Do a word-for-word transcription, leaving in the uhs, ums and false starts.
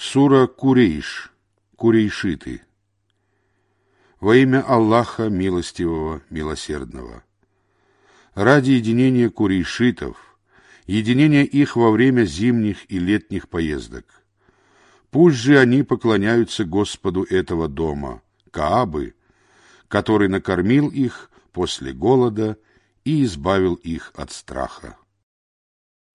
Сура Курейш, Курейшиты. Во имя Аллаха Милостивого, Милосердного. Ради единения курейшитов, единения их во время зимних и летних поездок. Пусть же они поклоняются Господу этого дома, Каабы, который накормил их после голода и избавил их от страха.